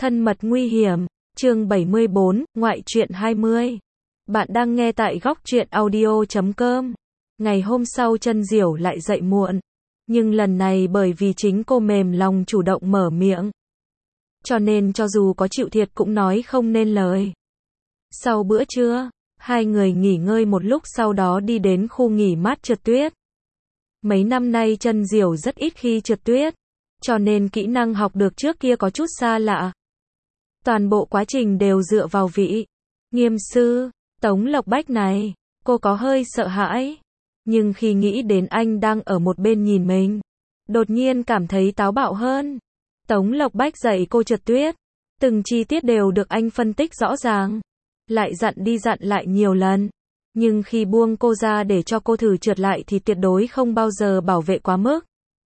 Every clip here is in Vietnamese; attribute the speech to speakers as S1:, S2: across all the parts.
S1: Thân mật nguy hiểm, chương 74, ngoại truyện 20. Bạn đang nghe tại góc truyện audio.com. Ngày hôm sau Chân Diểu lại dậy muộn. Nhưng lần này bởi vì chính cô mềm lòng chủ động mở miệng. Cho nên cho dù có chịu thiệt cũng nói không nên lời. Sau bữa trưa, hai người nghỉ ngơi một lúc sau đó đi đến khu nghỉ mát trượt tuyết. Mấy năm nay Chân Diểu rất ít khi trượt tuyết. Cho nên kỹ năng học được trước kia có chút xa lạ. Toàn bộ quá trình đều dựa vào vị nghiêm sư, Tống Lộc Bách này, cô có hơi sợ hãi. Nhưng khi nghĩ đến anh đang ở một bên nhìn mình, đột nhiên cảm thấy táo bạo hơn. Tống Lộc Bách dạy cô trượt tuyết, từng chi tiết đều được anh phân tích rõ ràng. Lại dặn đi dặn lại nhiều lần. Nhưng khi buông cô ra để cho cô thử trượt lại thì tuyệt đối không bao giờ bảo vệ quá mức.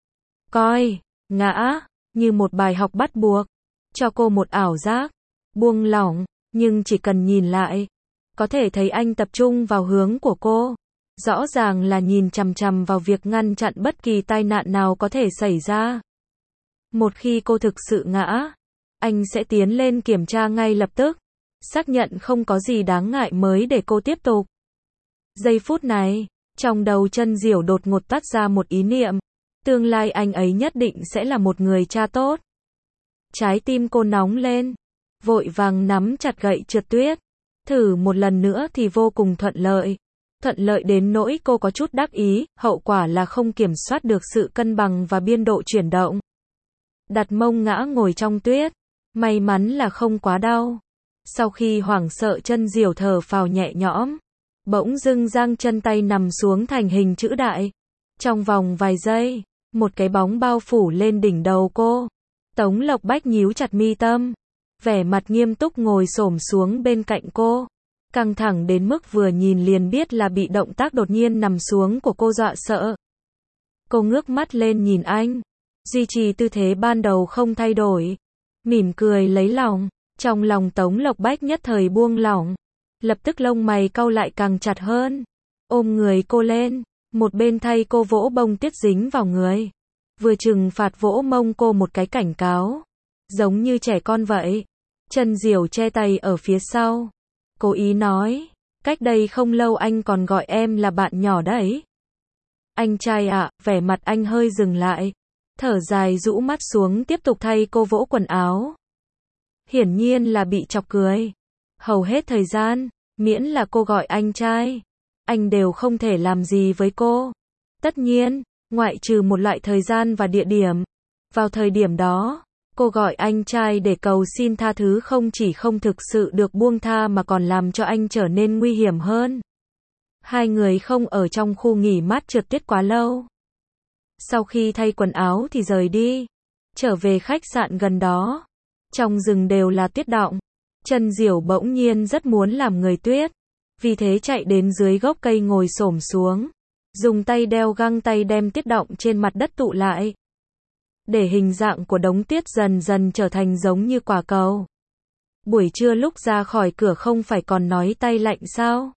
S1: Coi ngã như một bài học bắt buộc, cho cô một ảo giác buông lỏng, nhưng chỉ cần nhìn lại, có thể thấy anh tập trung vào hướng của cô. Rõ ràng là nhìn chằm chằm vào việc ngăn chặn bất kỳ tai nạn nào có thể xảy ra. Một khi cô thực sự ngã, anh sẽ tiến lên kiểm tra ngay lập tức, xác nhận không có gì đáng ngại mới để cô tiếp tục. Giây phút này, trong đầu Chân Diểu đột ngột toát ra một ý niệm. Tương lai anh ấy nhất định sẽ là một người cha tốt. Trái tim cô nóng lên, vội vàng nắm chặt gậy trượt tuyết. Thử một lần nữa thì vô cùng thuận lợi. Thuận lợi đến nỗi cô có chút đắc ý, hậu quả là không kiểm soát được sự cân bằng và biên độ chuyển động. Đặt mông ngã ngồi trong tuyết, may mắn là không quá đau. Sau khi hoảng sợ Chân Diểu thở phào nhẹ nhõm, bỗng dưng giang chân tay nằm xuống thành hình chữ đại. Trong vòng vài giây, một cái bóng bao phủ lên đỉnh đầu cô. Tống Lộc Bách nhíu chặt mi tâm, vẻ mặt nghiêm túc ngồi xổm xuống bên cạnh cô. Căng thẳng đến mức vừa nhìn liền biết là bị động tác đột nhiên nằm xuống của cô dọa sợ. Cô ngước mắt lên nhìn anh, duy trì tư thế ban đầu không thay đổi, mỉm cười lấy lòng. Trong lòng Tống Lộc Bách nhất thời buông lỏng, lập tức lông mày cau lại càng chặt hơn. Ôm người cô lên, một bên thay cô vỗ bông tuyết dính vào người, vừa trừng phạt vỗ mông cô một cái cảnh cáo, giống như trẻ con vậy. Chân Diểu che tay ở phía sau, cố ý nói, cách đây không lâu anh còn gọi em là bạn nhỏ đấy. Anh trai ạ, vẻ mặt anh hơi dừng lại, thở dài rũ mắt xuống tiếp tục thay cô vỗ quần áo. Hiển nhiên là bị chọc cười. Hầu hết thời gian, miễn là cô gọi anh trai, anh đều không thể làm gì với cô. Tất nhiên, ngoại trừ một loại thời gian và địa điểm. Vào thời điểm đó, cô gọi anh trai để cầu xin tha thứ không chỉ không thực sự được buông tha mà còn làm cho anh trở nên nguy hiểm hơn. Hai người không ở trong khu nghỉ mát trượt tuyết quá lâu. Sau khi thay quần áo thì rời đi, trở về khách sạn gần đó. Trong rừng đều là tuyết đọng. Chân Diểu bỗng nhiên rất muốn làm người tuyết, vì thế chạy đến dưới gốc cây ngồi xổm xuống, dùng tay đeo găng tay đem tuyết đọng trên mặt đất tụ lại, để hình dạng của đống tuyết dần dần trở thành giống như quả cầu. Buổi trưa lúc ra khỏi cửa không phải còn nói tay lạnh sao?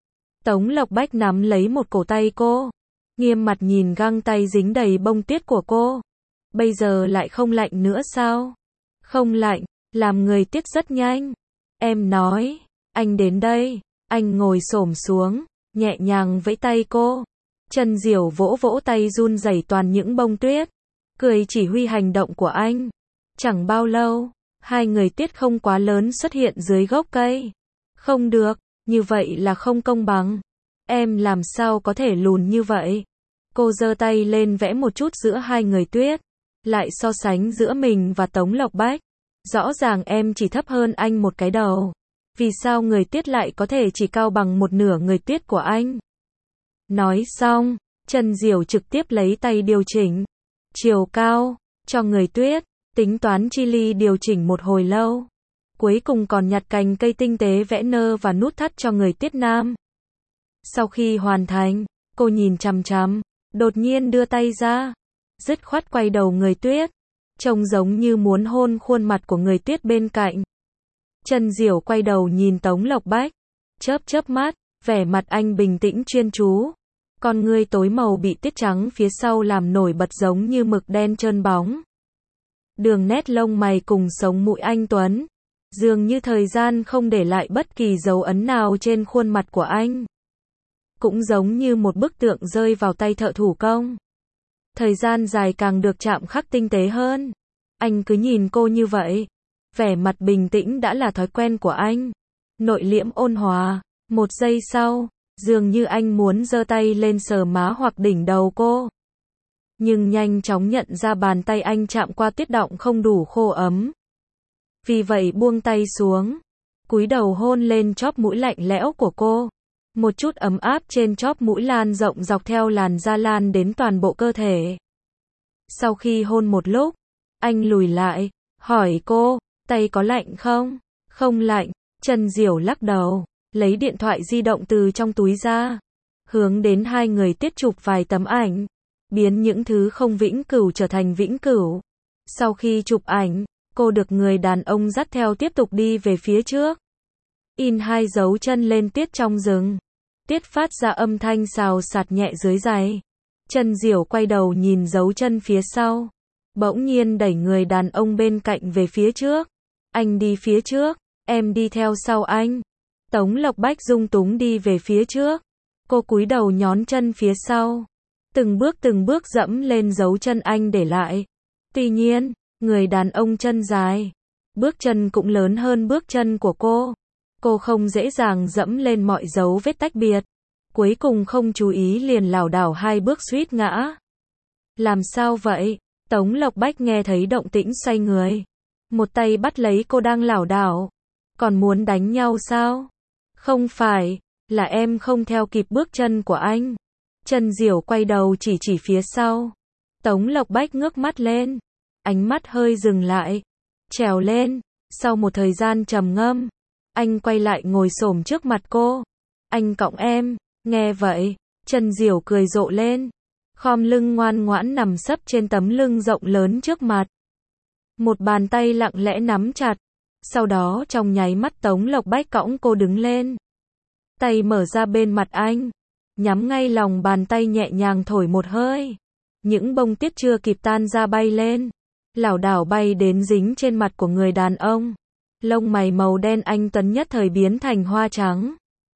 S1: Tống Lộc Bách nắm lấy một cổ tay cô, nghiêm mặt nhìn găng tay dính đầy bông tuyết của cô. Bây giờ lại không lạnh nữa sao? Không lạnh, làm người tuyết rất nhanh. Em nói, anh đến đây. Anh ngồi xổm xuống, nhẹ nhàng vẫy tay cô. Chân Diểu vỗ vỗ tay run rẩy toàn những bông tuyết, cười chỉ huy hành động của anh. Chẳng bao lâu, hai người tuyết không quá lớn xuất hiện dưới gốc cây. Không được, như vậy là không công bằng. Em làm sao có thể lùn như vậy? Cô giơ tay lên vẽ một chút giữa hai người tuyết, lại so sánh giữa mình và Tống Lộc Bách. Rõ ràng em chỉ thấp hơn anh một cái đầu. Vì sao người tuyết lại có thể chỉ cao bằng một nửa người tuyết của anh? Nói xong, Chân Diểu trực tiếp lấy tay điều chỉnh chiều cao cho người tuyết, tính toán chi ly điều chỉnh một hồi lâu. Cuối cùng còn nhặt cành cây tinh tế vẽ nơ và nút thắt cho người tuyết nam. Sau khi hoàn thành, cô nhìn chằm chằm, đột nhiên đưa tay ra, dứt khoát quay đầu người tuyết, trông giống như muốn hôn khuôn mặt của người tuyết bên cạnh. Chân Diểu quay đầu nhìn Tống Lộc Bách, chớp chớp mắt, vẻ mặt anh bình tĩnh chuyên chú. Con ngươi tối màu bị tuyết trắng phía sau làm nổi bật giống như mực đen trơn bóng. Đường nét lông mày cùng sống mũi anh tuấn, dường như thời gian không để lại bất kỳ dấu ấn nào trên khuôn mặt của anh. Cũng giống như một bức tượng rơi vào tay thợ thủ công. Thời gian dài càng được chạm khắc tinh tế hơn. Anh cứ nhìn cô như vậy. Vẻ mặt bình tĩnh đã là thói quen của anh. Nội liễm ôn hòa. Một giây sau, dường như anh muốn giơ tay lên sờ má hoặc đỉnh đầu cô. Nhưng nhanh chóng nhận ra bàn tay anh chạm qua tuyết động không đủ khô ấm. Vì vậy buông tay xuống, cúi đầu hôn lên chóp mũi lạnh lẽo của cô. Một chút ấm áp trên chóp mũi lan rộng dọc theo làn da lan đến toàn bộ cơ thể. Sau khi hôn một lúc, anh lùi lại, hỏi cô, tay có lạnh không? Không lạnh, Trần Diểu lắc đầu, lấy điện thoại di động từ trong túi ra, hướng đến hai người tiết chụp vài tấm ảnh, biến những thứ không vĩnh cửu trở thành vĩnh cửu. Sau khi chụp ảnh, cô được người đàn ông dắt theo tiếp tục đi về phía trước. In hai dấu chân lên tiết trong rừng. Tiết phát ra âm thanh xào xạc nhẹ dưới giày. Trần Diểu quay đầu nhìn dấu chân phía sau. Bỗng nhiên đẩy người đàn ông bên cạnh về phía trước. Anh đi phía trước, em đi theo sau anh. Tống Lộc Bách dung túng đi về phía trước. Cô cúi đầu nhón chân phía sau. Từng bước dẫm lên dấu chân anh để lại. Tuy nhiên, người đàn ông chân dài. Bước chân cũng lớn hơn bước chân của cô. Cô không dễ dàng dẫm lên mọi dấu vết tách biệt. Cuối cùng không chú ý liền lảo đảo hai bước suýt ngã. Làm sao vậy? Tống Lộc Bách nghe thấy động tĩnh xoay người. Một tay bắt lấy cô đang lảo đảo. Còn muốn đánh nhau sao? Không phải, là em không theo kịp bước chân của anh. Trần Diểu quay đầu chỉ phía sau. Tống Lộc Bách ngước mắt lên. Ánh mắt hơi dừng lại. Trèo lên. Sau một thời gian trầm ngâm, anh quay lại ngồi xổm trước mặt cô. Anh cõng em. Nghe vậy, Trần Diểu cười rộ lên. Khom lưng ngoan ngoãn nằm sấp trên tấm lưng rộng lớn trước mặt. Một bàn tay lặng lẽ nắm chặt. Sau đó trong nháy mắt Tống Lộc Bách cõng cô đứng lên. Tay mở ra bên mặt anh. Nhắm ngay lòng bàn tay nhẹ nhàng thổi một hơi. Những bông tuyết chưa kịp tan ra bay lên. Lảo đảo bay đến dính trên mặt của người đàn ông. Lông mày màu đen anh tuấn nhất thời biến thành hoa trắng.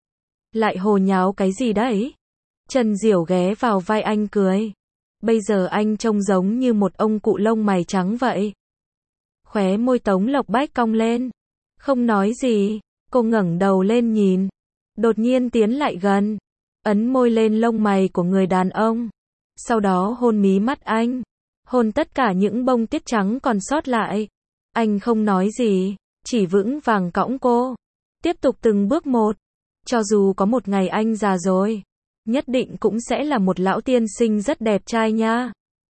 S1: Lại hồ nháo cái gì đấy? Trần Diểu ghé vào vai anh cười. Bây giờ anh trông giống như một ông cụ lông mày trắng vậy. Khóe môi Tống Lộc Bách cong lên. Không nói gì, cô ngẩng đầu lên nhìn. Đột nhiên tiến lại gần. Ấn môi lên lông mày của người đàn ông. Sau đó hôn mí mắt anh. Hôn tất cả những bông tuyết trắng còn sót lại. Anh không nói gì, chỉ vững vàng cõng cô. Tiếp tục từng bước một. Cho dù có một ngày anh già rồi, nhất định cũng sẽ là một lão tiên sinh rất đẹp trai nha.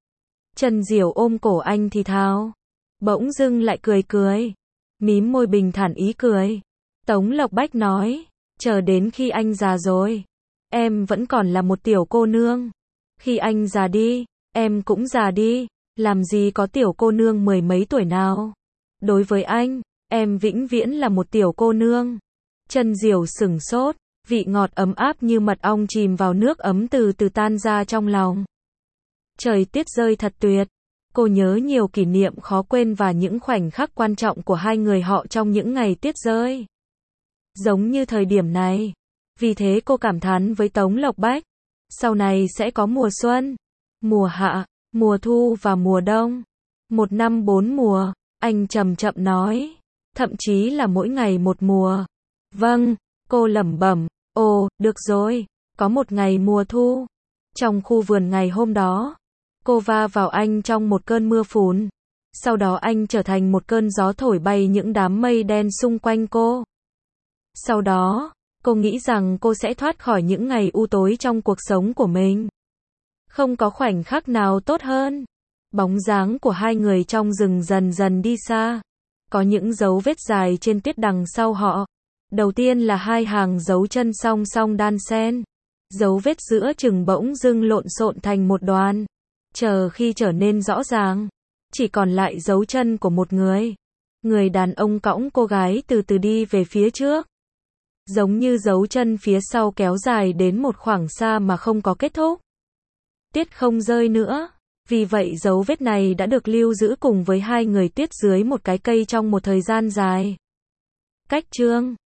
S1: Trần Diểu ôm cổ anh thì thào. Bỗng dưng lại cười. Mím môi bình thản ý cười. Tống Lộc Bách nói, chờ đến khi anh già rồi, em vẫn còn là một tiểu cô nương. Khi anh già đi, em cũng già đi. Làm gì có tiểu cô nương mười mấy tuổi nào. Đối với anh, em vĩnh viễn là một tiểu cô nương. Trần Diểu sửng sốt, vị ngọt ấm áp như mật ong chìm vào nước ấm từ từ tan ra trong lòng. Trời tiết rơi thật tuyệt. Cô nhớ nhiều kỷ niệm khó quên và những khoảnh khắc quan trọng của hai người họ trong những ngày tiết rơi. Giống như thời điểm này. Vì thế cô cảm thán với Tống Lộc Bách. Sau này sẽ có mùa xuân, mùa hạ, mùa thu và mùa đông. Một năm 4 mùa, anh chậm chậm nói. Thậm chí là mỗi ngày một mùa. Vâng, cô lẩm bẩm. Ồ, được rồi, có một ngày mùa thu. Trong khu vườn ngày hôm đó, cô va vào anh trong một cơn mưa phùn. Sau đó anh trở thành một cơn gió thổi bay những đám mây đen xung quanh cô. Sau đó, cô nghĩ rằng cô sẽ thoát khỏi những ngày u tối trong cuộc sống của mình. Không có khoảnh khắc nào tốt hơn. Bóng dáng của hai người trong rừng dần dần đi xa. Có những dấu vết dài trên tuyết đằng sau họ. Đầu tiên là hai hàng dấu chân song song đan xen. Dấu vết giữa chừng bỗng dưng lộn xộn thành một đoàn. Chờ khi trở nên rõ ràng, chỉ còn lại dấu chân của một người. Người đàn ông cõng cô gái từ từ đi về phía trước. Giống như dấu chân phía sau kéo dài đến một khoảng xa mà không có kết thúc. Tiết không rơi nữa. Vì vậy dấu vết này đã được lưu giữ cùng với hai người tuyết dưới một cái cây trong một thời gian dài. Cách chương